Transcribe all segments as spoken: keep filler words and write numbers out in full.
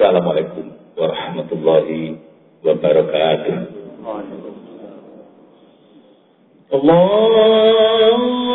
Assalamualaikum warahmatullahi wabarakatuh. Allah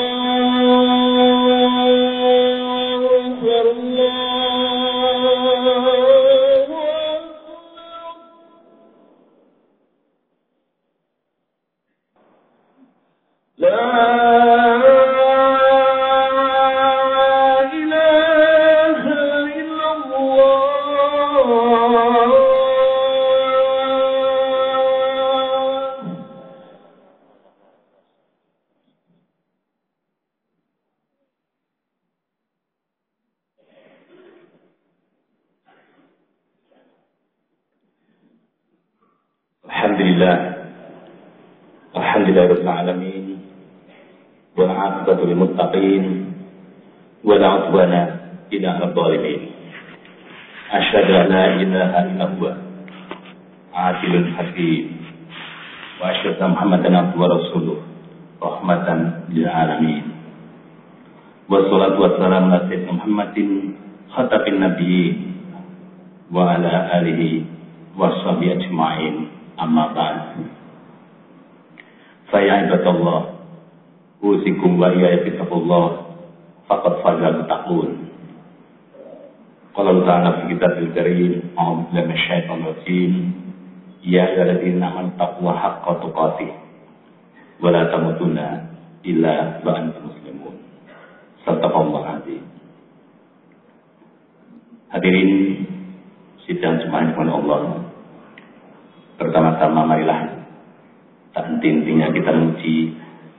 Alhamdulillah Alhamdulillahirabbil alamin wal 'aqibatu lil muttaqin wa la 'udwana illa 'alal zalimin. Asyhadu an la ilaha illallah adilul hakim wa asyhadu anna Muhammadan abduhu wa rasuluh rahmatan lil alamin. Wassalatu wassalamu ala sayyidina Muhammadin khatamin nabiyyin wa ala alihi wa sahbihi ajma'in. Amma ba'd. Fa ya ibadallah, usikum wa iyaya bittaqullah faqad faza muttaqun. Qala ta'ala fi kitabil karim, a'udzu billahi minasyaitonir rajim. Ya ayyuhalladzina amanu taqullaha haqqa tuqatih wa la tamutunna illa wa antum muslimun. Sadaqallahu azim. Hadirin sidang jemaah yang Allah. Pertama-tama marilah tak henti-hentinya kita memuji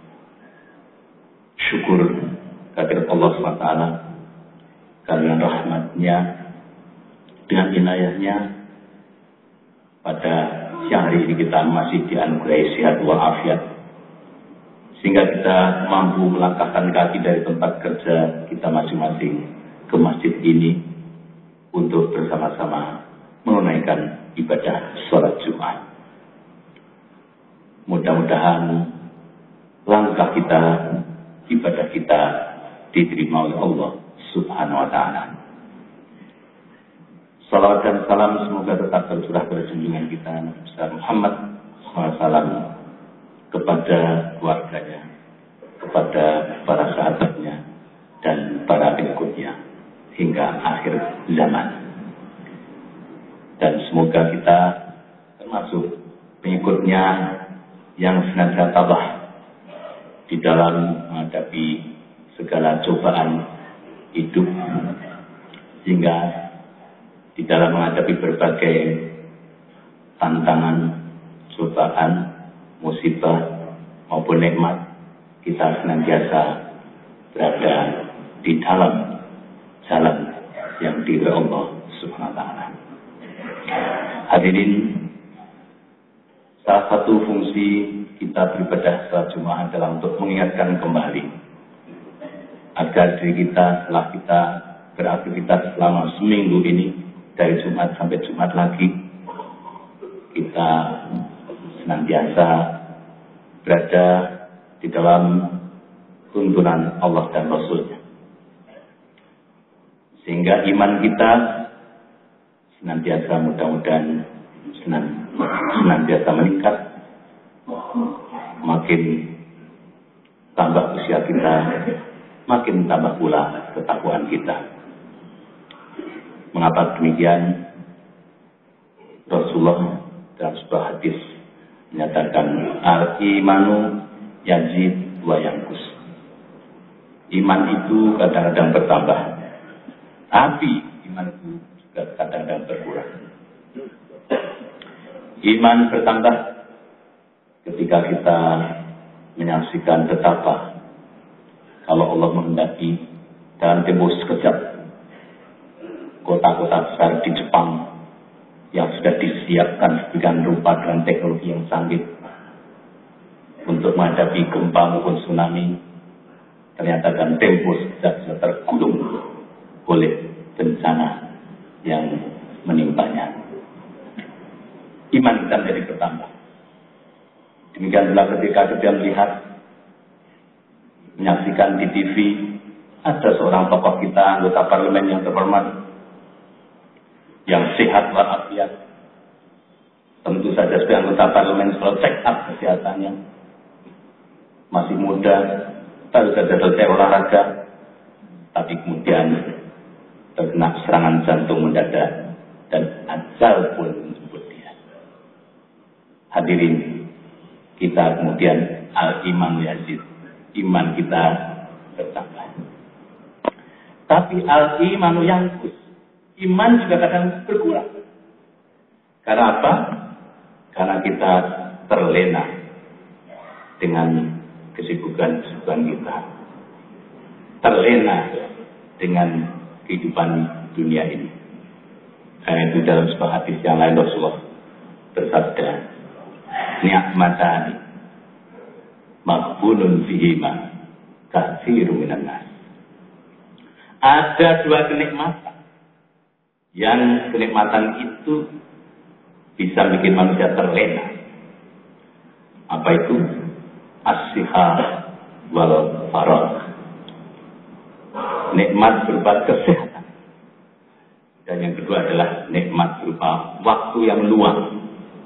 syukur kehadirat Allah subhanahu wa taala karena rahmatnya dengan inayahnya pada siang hari ini kita masih dianugerahi sehat walafiat sehingga kita mampu melangkahkan kaki dari tempat kerja kita masing-masing ke masjid ini untuk bersama-sama menunaikan ibadah sholat Jumat. Mudah-mudahan langkah kita, ibadah kita diterima oleh Allah Subhanahu wa taala. Salawat dan salam semoga tetap tercurah pada junjungan kita Nabi besar Muhammad shallallahu alaihi wasallam kepada keluarganya, kepada para sahabatnya dan para pengikutnya hingga akhir zaman. Dan semoga kita termasuk pengikutnya yang senantiasa tabah di dalam menghadapi segala cobaan hidup, sehingga di dalam menghadapi berbagai tantangan, cobaan, musibah maupun nikmat, kita senantiasa berada di dalam jalan yang diridhoi Allah Subhanahu wa taala. Hadirin, salah satu fungsi kita beribadah salat Jumat adalah untuk mengingatkan kembali agar diri kita setelah kita beraktivitas selama seminggu ini dari Jumat sampai Jumat lagi kita senantiasa berada di dalam tuntunan Allah dan Rasul-Nya sehingga iman kita senantiasa mudah-mudahan senantiasa meningkat, makin tambah usia kita, makin tambah pula ketakwaan kita. Mengapa demikian? Rasulullah dalam sebuah hadis menyatakan al-imanu yazid wa yanqus. Iman itu kadang-kadang bertambah, tapi iman itu kadang-kadang berkurang. Iman bertambah ketika kita menyaksikan betapa kalau Allah menghendaki dalam tempo sekejap kota-kota besar di Jepang yang sudah disiapkan sedemikian rupa dengan teknologi yang canggih untuk menghadapi gempa maupun tsunami, ternyata dalam tempo sekejap bisa tergulung oleh bencana yang menimpanya. Iman kita menjadi bertambah. Demikian pula ketika kita melihat, menyaksikan di T V, ada seorang tokoh kita, anggota parlemen yang terhormat, yang sehat walafiat. Tentu saja sebagai anggota parlemen selalu check up kesehatannya. Masih muda, baru saja selesai olahraga, tapi kemudian terkena serangan jantung mendadak dan ajal pun menjemput dia. Hadirin, kita kemudian al-iman yazid, iman kita bertambah. Tapi al-imanu yanqus, iman juga kadang berkurang. Karena apa? Karena kita terlena dengan kesibukan-kesibukan kita, terlena dengan kehidupan dunia ini. Karena itu dalam sebuah hadis yang lain Rasulullah bersabda, ni'matani maghbunun fihima katsiru minan nas. Ada dua kenikmatan yang kenikmatan itu bisa bikin manusia terlena. Apa itu? As-sihah wal faragh. Nikmat berupa kesehatan. Dan yang kedua adalah nikmat berupa waktu yang luang.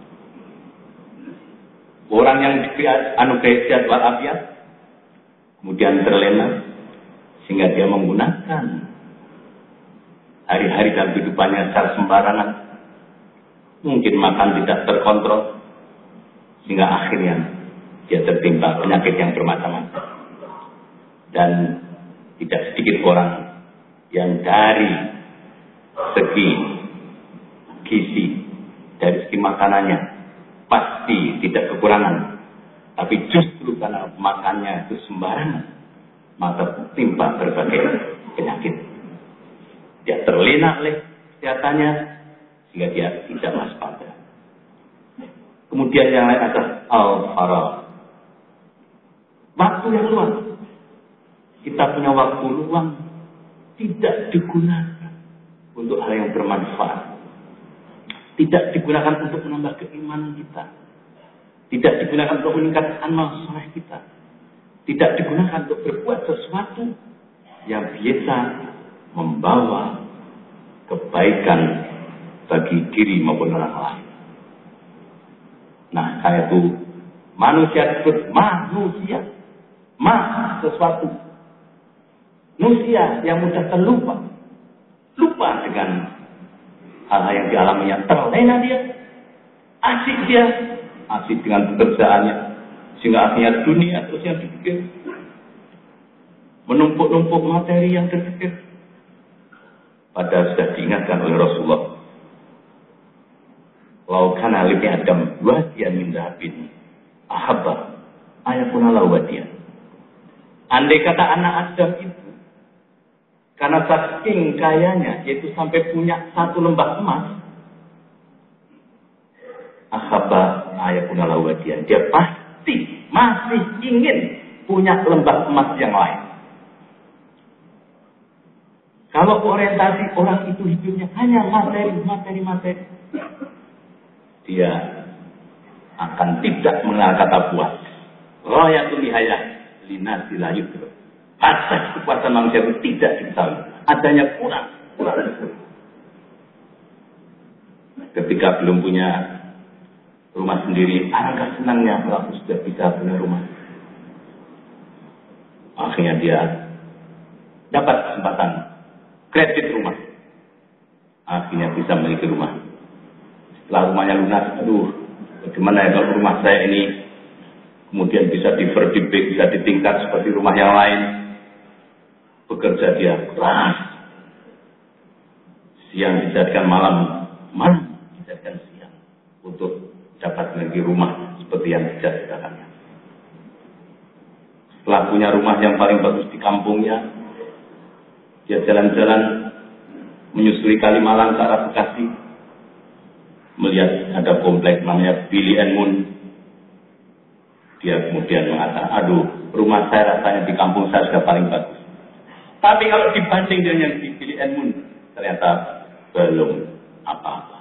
Orang yang dianugerahi sehat walafiat kemudian terlena sehingga dia menggunakan hari-hari dalam kehidupannya secara sembarangan. Mungkin makan tidak terkontrol sehingga akhirnya dia tertimpa penyakit yang bermacam-macam. Dan tidak sedikit orang yang dari segi gizi, dari segi makanannya pasti tidak kekurangan, tapi justru karena makannya itu sembarangan, maka timpa berbagai penyakit. Dia terlena oleh kesehatannya sehingga dia tidak waspada. Kemudian yang lain adalah al-faragh, waktu yang luang. Kita punya waktu luang tidak digunakan untuk hal yang bermanfaat, tidak digunakan untuk menambah keimanan kita, tidak digunakan untuk meningkatkan amal soleh kita, tidak digunakan untuk berbuat sesuatu yang bisa membawa kebaikan bagi diri maupun orang lain. Nah, saya itu manusia disebut manusia, ma sesuatu, manusia yang mudah terlupa, lupa dengan hal-hal yang dialaminya, terlena dia, asik dia, asik dengan pekerjaannya, sehingga akhirnya dunia terus yang dipikir, menumpuk-numpuk materi yang terpikir. Padahal sudah diingatkan oleh Rasulullah, lau kana li Adam wadiyan min dhahabin ahabba ayakuna lahu wadiyan. Andai kata anak Adam itu karena saking kayanya, yaitu sampai punya satu lembah emas, ahabba ayakuna lahu wadiyan, dia pasti masih ingin punya lembah emas yang lain. Kalau orientasi orang itu hidupnya hanya materi, materi, materi, dia akan tidak mengenal kata puas. Royatul nihayah linasi la yudra. Batas kepuasan manusia itu tidak diketahui. Adanya kurang, kurang. Ketika belum punya rumah sendiri, alangkah senangnya kalau sudah bisa punya rumah. Akhirnya dia dapat kesempatan kredit rumah. Akhirnya bisa memiliki rumah. Setelah rumahnya lunas, aduh, bagaimana ya kalau rumah saya ini kemudian bisa diverdibik, bisa ditingkat seperti rumah yang lain. Bekerja dia keras. Siang dijadikan malam, malam dijadikan siang. Untuk dapat memiliki rumah seperti yang dijadikannya. Setelah punya rumah yang paling bagus di kampungnya, dia jalan-jalan menyusuri Kalimalang ke arah Bekasi, melihat ada komplek namanya Billy and Moon. Dia kemudian mengatakan, aduh, rumah saya rasanya di kampung saya sudah paling bagus. Tapi kalau dibanding dengan yang di Billy and Moon, ternyata belum apa-apa.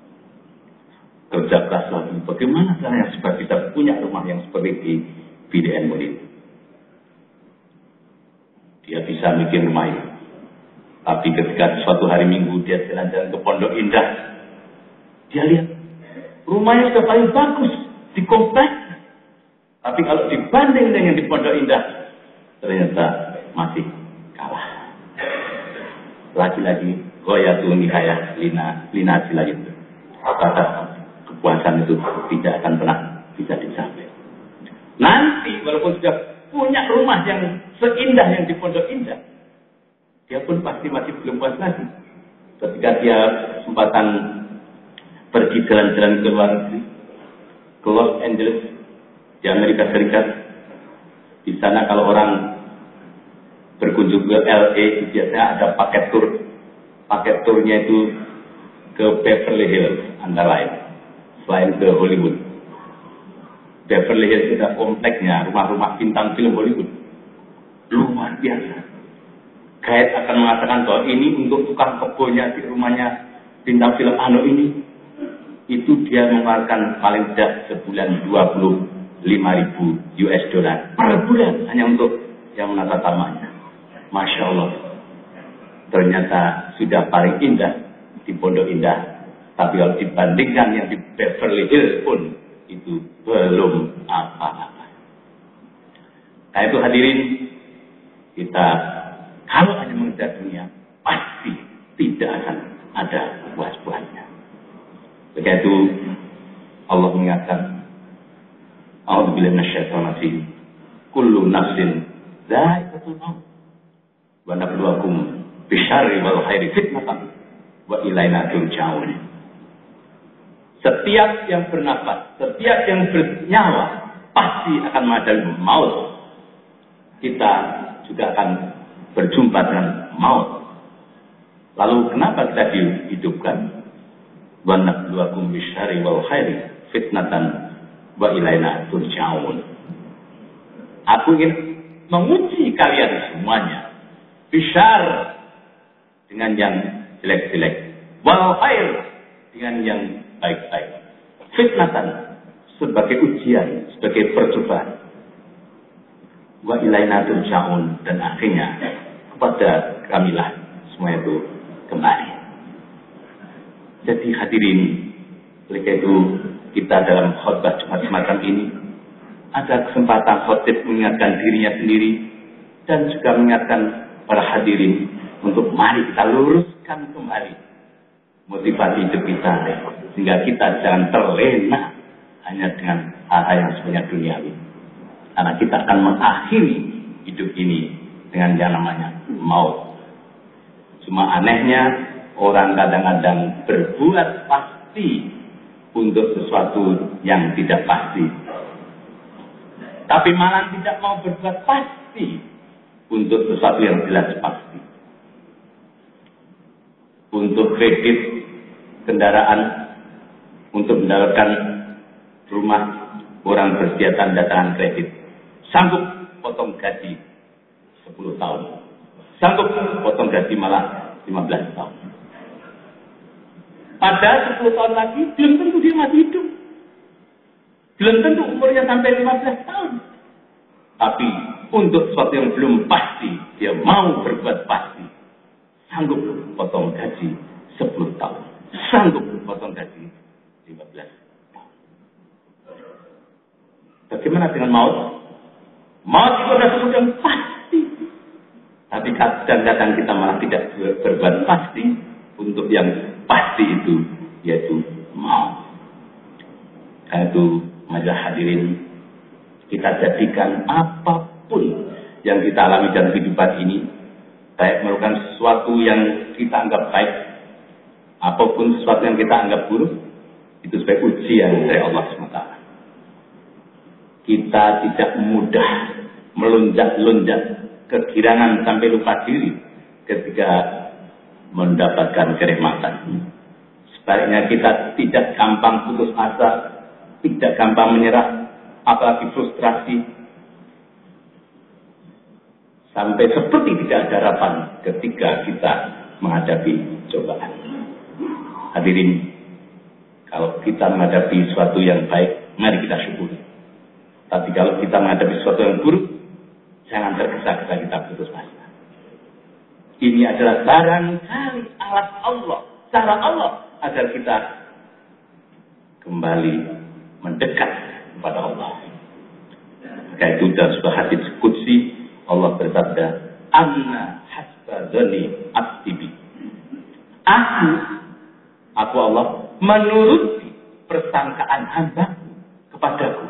Kerja keras lagi. Bagaimana caranya supaya bisa punya rumah yang seperti di Billy and Moon itu? Dia bisa bikin rumah itu. Tapi ketika suatu hari Minggu dia jalan-jalan ke Pondok Indah, dia lihat rumahnya sudah paling bagus di komplek. Tapi kalau dibanding dengan di Pondok Indah, ternyata masih kalah. Lagi-lagi goya tuh nikaya lina lina sila itu. Kata kepuasan itu tidak akan pernah bisa dicapai. Nanti walaupun sudah punya rumah yang seindah yang di Pondok Indah, dia pun pasti masih belum puas lagi. Ketika dia kesempatan pergi jalan-jalan ke luar negeri, ke Los Angeles di Amerika Serikat, di sana kalau orang berkunjung ke L A itu biasanya ada paket tur. Paket turnya itu ke Beverly Hills antara lain, selain ke Hollywood. Beverly Hills itu kompleknya rumah-rumah bintang film Hollywood. Luar biasa. Guide akan mengatakan bahwa ini untuk tukang kebunnya di rumahnya bintang film Ano ini, itu dia mengeluarkan paling tidak sebulan dua puluh lima ribu U S dollar per bulan hanya untuk yang menata tamannya. Masya Allah, ternyata sudah paling indah di Pondok Indah. Tapi kalau dibandingkan yang di Beverly Hills pun itu belum apa-apa. Nah itu hadirin, kita kalau hanya mengejar dunia pasti tidak akan ada puas-puasnya. Begitu Allah mengingatkan, A'udzubillahi minasyaitonir rajim. Kullu nafsin dha'iqatul maut. Wa nabluwakum bisyarri wal khairi fitnatan wa ilaina turja'un. Setiap yang bernafas, setiap yang bernyawa pasti akan menghadapi maut. Kita juga akan berjumpa dengan maut. Lalu kenapa kita dihidupkan? Wa nabluwakum bisyarri wal khairi fitnatan wa ilaina turja'un. Aku ingin menguji kalian semuanya. Bisyar dengan yang jelek-jelek, wal khair dengan yang baik-baik. Fitnatan sebagai ujian, sebagai percobaan. Wa ilaina turja'un, dan akhirnya kepada kamilah semua itu kembali. Jadi hadirin, oleh itu kita dalam khutbah Jumat semacam ini ada kesempatan khotib mengingatkan dirinya sendiri dan juga mengingatkan para hadirin untuk mari kita luruskan kembali motivasi hidup kita sehingga kita jangan terlena hanya dengan hal-hal yang sebenarnya duniawi. Karena kita akan mengakhiri hidup ini dengan yang namanya maut. Cuma anehnya orang kadang-kadang berbuat pasti untuk sesuatu yang tidak pasti. Tapi malah tidak mau berbuat pasti untuk sesuatu yang jelas pasti. Untuk kredit kendaraan, untuk mendapatkan rumah, orang bersedia tanda tangan kredit. Sanggup potong gaji sepuluh tahun. Sanggup potong gaji malah lima belas tahun. Padahal sepuluh tahun lagi belum tentu dia masih hidup. Belum tentu umurnya sampai lima belas tahun. Tapi untuk sesuatu yang belum pasti, dia mau berbuat pasti. Sanggup potong gaji sepuluh tahun. Sanggup potong gaji lima belas tahun. Bagaimana dengan maut? Maut itu adalah sesuatu yang pasti. Tapi kadang-kadang kita malah tidak berbuat pasti untuk yang pasti itu, yaitu maut. Karena itu, majelis hadirin, kita jadikan apapun yang kita alami dalam kehidupan ini, baik melakukan sesuatu yang kita anggap baik, apapun sesuatu yang kita anggap buruk, itu sebagai ujian dari Allah subhanahu wa taala. Kita tidak mudah melonjak-lonjak kegirangan sampai lupa diri ketika mendapatkan kenikmatan. Sebaliknya kita tidak gampang putus asa, tidak gampang menyerah, apalagi frustrasi, sampai seperti tidak ada harapan ketika kita menghadapi cobaan. Hadirin, kalau kita menghadapi sesuatu yang baik, mari kita syukuri. Tapi kalau kita menghadapi sesuatu yang buruk, jangan tergesa-gesa kita putus asa. Ini adalah barangkali alat Allah, cara Allah agar kita kembali mendekat kepada Allah. Maka itu dalam sebuah hadis qudsi Allah bersabda, "Anna hasbadzani abdi." Aku, aku Allah menuruti persangkaan hambaku kepadaku.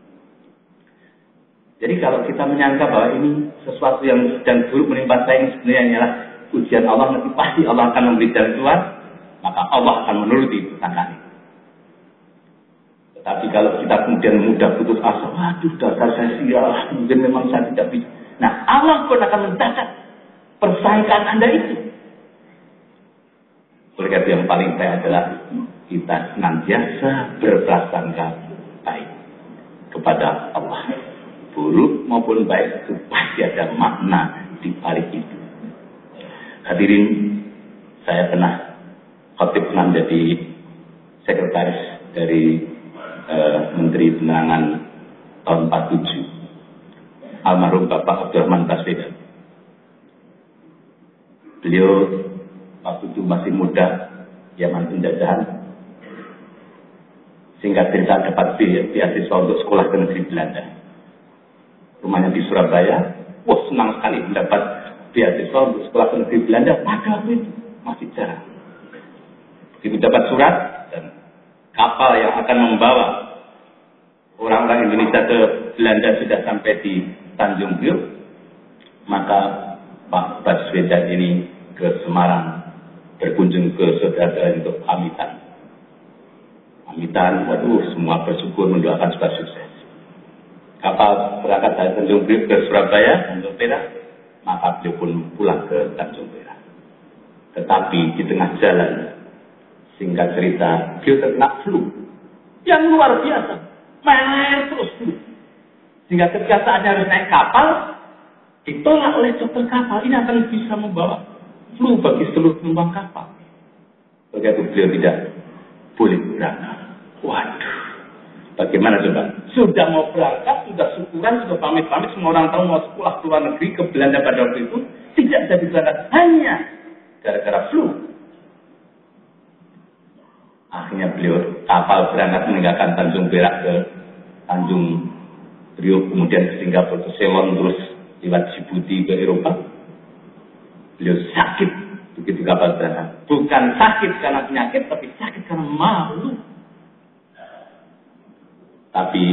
Jadi kalau kita menyangka bahwa ini sesuatu yang sedang buruk menimpa saya, yang sebenarnya adalah ujian Allah, nanti pasti Allah akan memberi jalan keluar, maka Allah akan menuruti persangkaan itu. Tetapi kalau kita kemudian mudah putus asa, waduh dasar saya sial, mungkin memang saya tidak bisa. Nah, Allah pun akan mencatat persangkaan Anda itu. Oleh karena yang paling baik adalah kita senantiasa berprasangka baik kepada Allah. Buruk maupun baik itu pasti ada makna di balik itu. Hadirin, saya pernah khotib pernah menjadi sekretaris dari uh, Menteri Penerangan tahun empat puluh tujuh, almarhum Bapak Abdurrahman Baswedan. Beliau waktu itu masih muda, zaman penjajahan, singkat cerita dapat beasiswa untuk sekolah ke negeri Belanda. Rumahnya di Surabaya, wah senang sekali mendapat beasiswa untuk sekolah ke negeri Belanda. Pada waktu itu masih jarang. Begitu dapat surat dan kapal yang akan membawa orang-orang Indonesia ke Belanda sudah sampai di Tanjung Priok, maka Pak Baswedan ini ke Semarang berkunjung ke saudara untuk pamitan. Pamitan, waduh, semua bersyukur mendoakan supaya sukses. Kapal berangkat dari Tanjung Priok ke Surabaya, Tanjung Perak, maka beliau pun pulang ke Tanjung Perak. Tetapi di tengah jalan, singkat cerita, beliau terkena flu yang luar biasa, meler terus flu. Sehingga ketika saatnya harus naik kapal, ditolak oleh dokter kapal, ini akan bisa membawa flu bagi seluruh penumpang kapal. Begitu beliau tidak boleh berangkat. Waduh, bagaimana coba? Sudah mau berangkat, sudah syukuran, sudah pamit-pamit, semua orang tahu mau sekolah ke luar negeri, ke Belanda pada waktu itu, tidak jadi berangkat hanya gara-gara flu. Akhirnya beliau kapal berangkat meninggalkan Tanjung Perak ke Tanjung Priok, kemudian ke Singapura, ke Ceylon, terus lewat Djibouti ke Eropa. Beliau sakit begitu kapal berangkat. Bukan sakit karena penyakit, tapi sakit karena malu. Tapi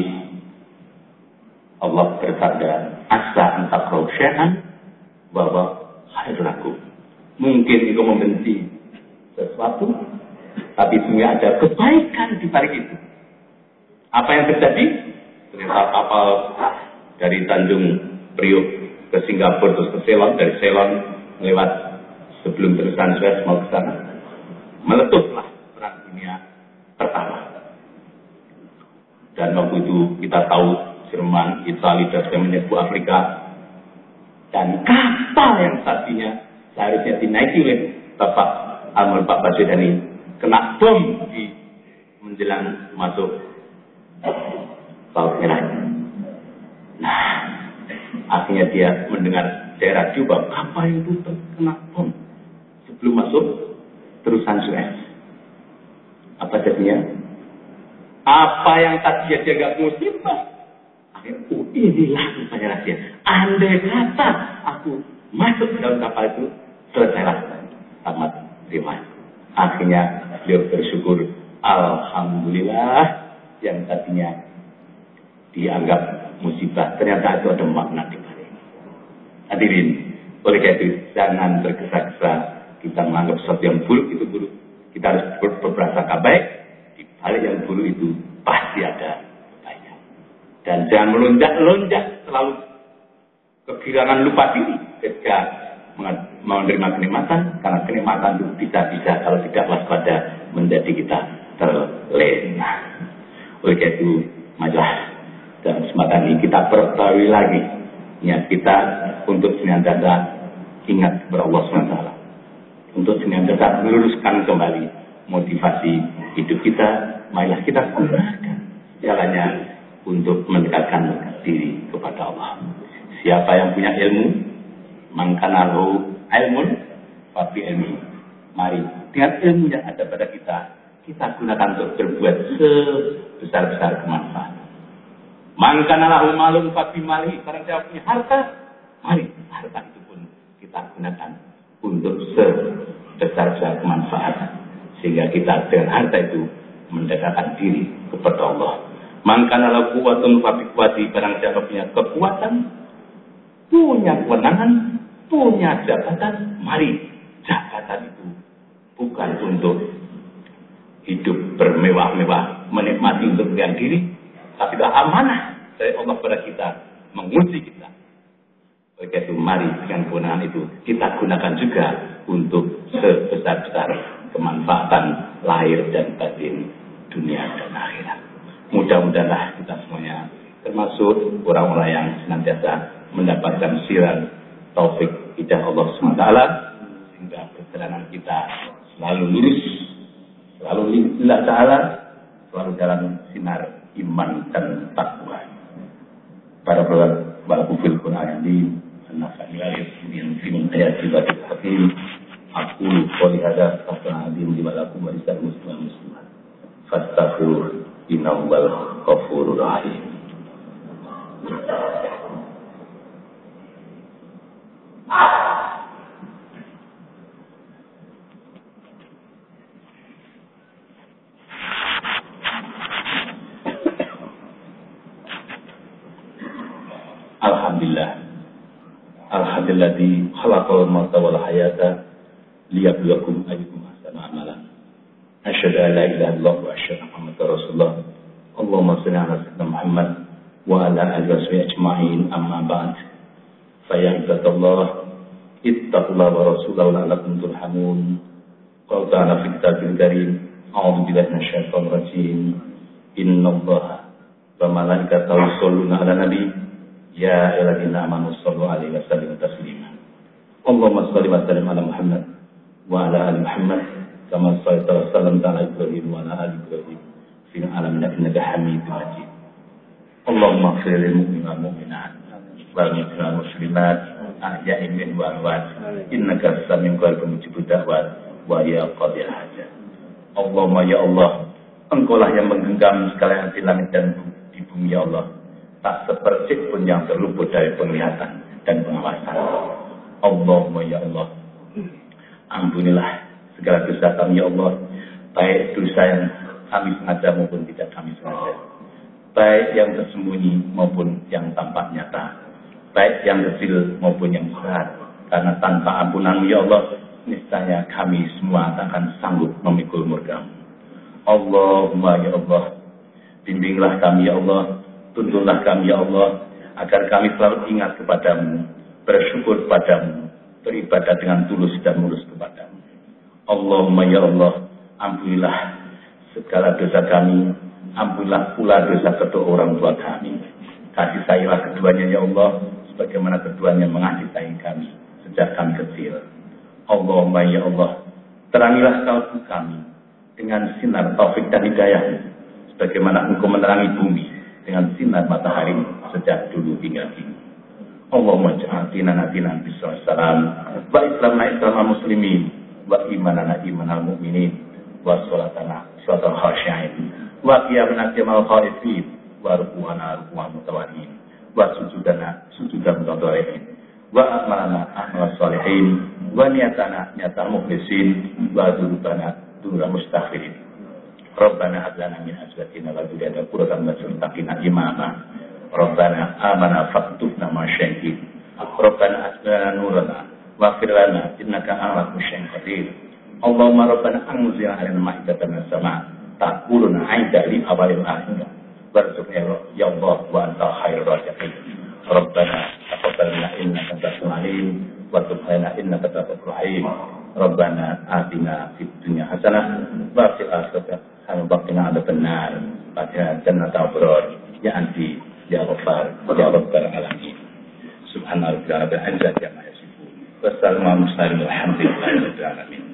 Allah bersabda, asa antakrahu syai'an bahwa khairulakum. Mungkin engkau membenci sesuatu, tapi sebenarnya ada kebaikan di balik itu. Apa yang terjadi? Ternyata kapal dari Tanjung Priok ke Singapura terus ke Ceylon, dari Ceylon lewat sebelum terusan Suez mau ke sana, meletuslah perang dunia pertama. Dan waktu itu kita tahu Jerman, Italia sudah menyerbu Afrika, dan kapal yang tadinya seharusnya dinaiki oleh Bapak almarhum Pak Baswedan ini kena bom di menjelang masuk Laut Merah. Nah, akhirnya dia mendengar daerah Juba kapal itu terkena bom sebelum masuk terusan Suez. Apa jadinya? Apa yang tadinya dia nggak musibah, akhirnya oh, inilah rupanya rahasia. Andai kata aku masuk ke dalam kapal itu, selesailah tamat riwayat. Akhirnya beliau bersyukur, alhamdulillah yang tadinya dianggap musibah, ternyata itu ada makna di balik. Hadirin, oleh karena itu jangan tergesa-gesa kita menganggap sesuatu yang buruk itu buruk. Kita harus berprasangka baik. Di balik yang buruk itu pasti ada kebaikan. Dan jangan melonjak-lonjak selalu kegirangan lupa diri ketika menerima kenikmatan, karena kenikmatan itu bisa-bisa kalau tidak waspada menjadi kita terlena. Oleh karena itu, marilah dalam kesempatan ini kita perbarui lagi niat kita untuk senantiasa ingat kepada Allah subhanahu wa taala, untuk senantiasa meluruskan kembali motivasi hidup kita. Marilah kita gunakan jalannya untuk mendekatkan diri kepada Allah. Siapa yang punya ilmu, man kana lahu ilmun Fabi ilmi. Mari dengan ilmu yang ada pada kita, kita gunakan untuk berbuat sebesar-besar kemanfaatan. Man kana lahu malun fabi mali, barang siapa punya harta, mari harta itu pun kita gunakan untuk sebesar-besar kemanfaatan, sehingga kita dengan harta itu mendekatkan diri kepada Allah. Man kana lahu quwwatun fabi quwwati, barang siapa punya kekuatan, punya kewenangan, punya jabatan, mari jabatan itu bukan untuk hidup bermewah-mewah, menikmati untuk kemudian diri, tapi itu amanah dari Allah kepada kita, menguji kita. Oleh itu mari dengan kewenangan itu kita gunakan juga untuk sebesar-besar kemanfaatan lahir dan batin, dunia dan akhirat. Mudah-mudahanlah kita semuanya termasuk orang-orang yang senantiasa mendapatkan sirat taufik hidayah Allah subhanahu wa taala, sehingga perjalanan kita selalu lurus, selalu lillah ta'ala, selalu dalam sinar iman dan takwa. Para brother walaupun fil Quran di nafani alis min min ayati wa hakim, aku qouli hada fasana adim di malakum wa risal muslim muslimat fastaghfir innahu wal ghafurur rahim. Alhamdulillah. Alhamdulilladzi khalaqal mauta wal hayata liyabluwakum ayyukum ahsanu amala. Asyhadu an la ilaha illallah wa asyhadu anna Muhammadar Rasulullah. Allahumma shalli ala sayyidina Muhammad wa ala alihi washabihi ajma'in. Amma ba'd. Fa ya ibadallah, ittaqullaha wa rasulahu la'allakum turhamun. Qala ta'ala fi kitabil karim, a'udzu billahi minasyaitonir rajim. Innallaha wa malaikatahu yusholluna 'alan nabi. Ya ayyuhalladzina amanu shallu 'alaihi wa sallimu taslima. Allahumma shalli wa sallim ala Muhammad wa ala ali Muhammad kama shallaita wa sallamta ala Ibrahim wa ala ali Ibrahim fil alamin innaka Hamidum Majid. Allahumma ighfir lil mu'minina wal mu'minat wal muslimina wal muslimat ahya'i minhum wa amwat innaka sami'un qaribun mujibud da'wat wa ya qadil hajat. Allahumma ya Allah, Engkaulah yang menggenggam segala yang di langit dan di bumi ya Allah. Tak sepercik pun yang terluput dari penglihatan dan pengawasan. Allahumma ya Allah, ampunilah segala dosa kami ya Allah, baik dosa yang kami sengaja maupun tidak kami sengaja, baik yang tersembunyi maupun yang tampak nyata, baik yang kecil maupun yang besar. Karena tanpa ampunan ya Allah, niscaya kami semua tak akan sanggup memikul murka-Mu. Allahumma ya Allah, bimbinglah kami ya Allah, tuntunlah kami ya Allah, agar kami selalu ingat kepadamu, bersyukur kepadamu, beribadah dengan tulus dan mulus kepadamu. Allahumma ya Allah, ampunilah segala dosa kami, ampunilah pula dosa kedua orang tua kami. Kasih sayanglah keduanya ya Allah, sebagaimana keduanya mengasihi sayang kami sejak kami kecil. Allahumma ya Allah, terangilah kalbu kami dengan sinar taufik dan hidayah-Mu, sebagaimana Engkau menerangi bumi dengan sinar matahari sejak dulu hingga kini. Allahumma ja'al dinana dinan bismillahirrahmanirrahim, wa islamna islamal muslimin, wa imanana imanal mu'minin, wa sholatana sholatal khashi'in, wa qiyamana qiyamal khaifin, wa ruku'ana ruku'an mutawarin, wa sujudana sujudan mutadari'in, wa akmalana akmal salihin, wa niyatana niyatal mukhlisin, wa durubana durul mustaghfirin. Rabbana hab lana min azwajina wa dhurriyyatina qurrata a'yun waj'alna imama. Rabbana amanna faktubna ma'asyahidin. Rabbana atmina nurana waghfir lana innaka ala kulli syai'in qadir. Allahumma rabbana anzil 'alaina ma'idatan minas sama' ta'kuluna 'inda li awalil akhir. Warzuqna ya Allah wa anta khairur raziqin. Rabbana taqabbal minna innaka antas samiul 'alim wa tub 'alaina innaka tawwabur rahim. Rabbana atina fid dunya hasanah wa fil akhirati Al-Baqina ada benar pada jannah abrar ya anti ya ghafar ya rabbal alamin. Subhanallah rabbil izzati amma yasifun. Wassalamu alaikum warahmatullahi wabarakatuh.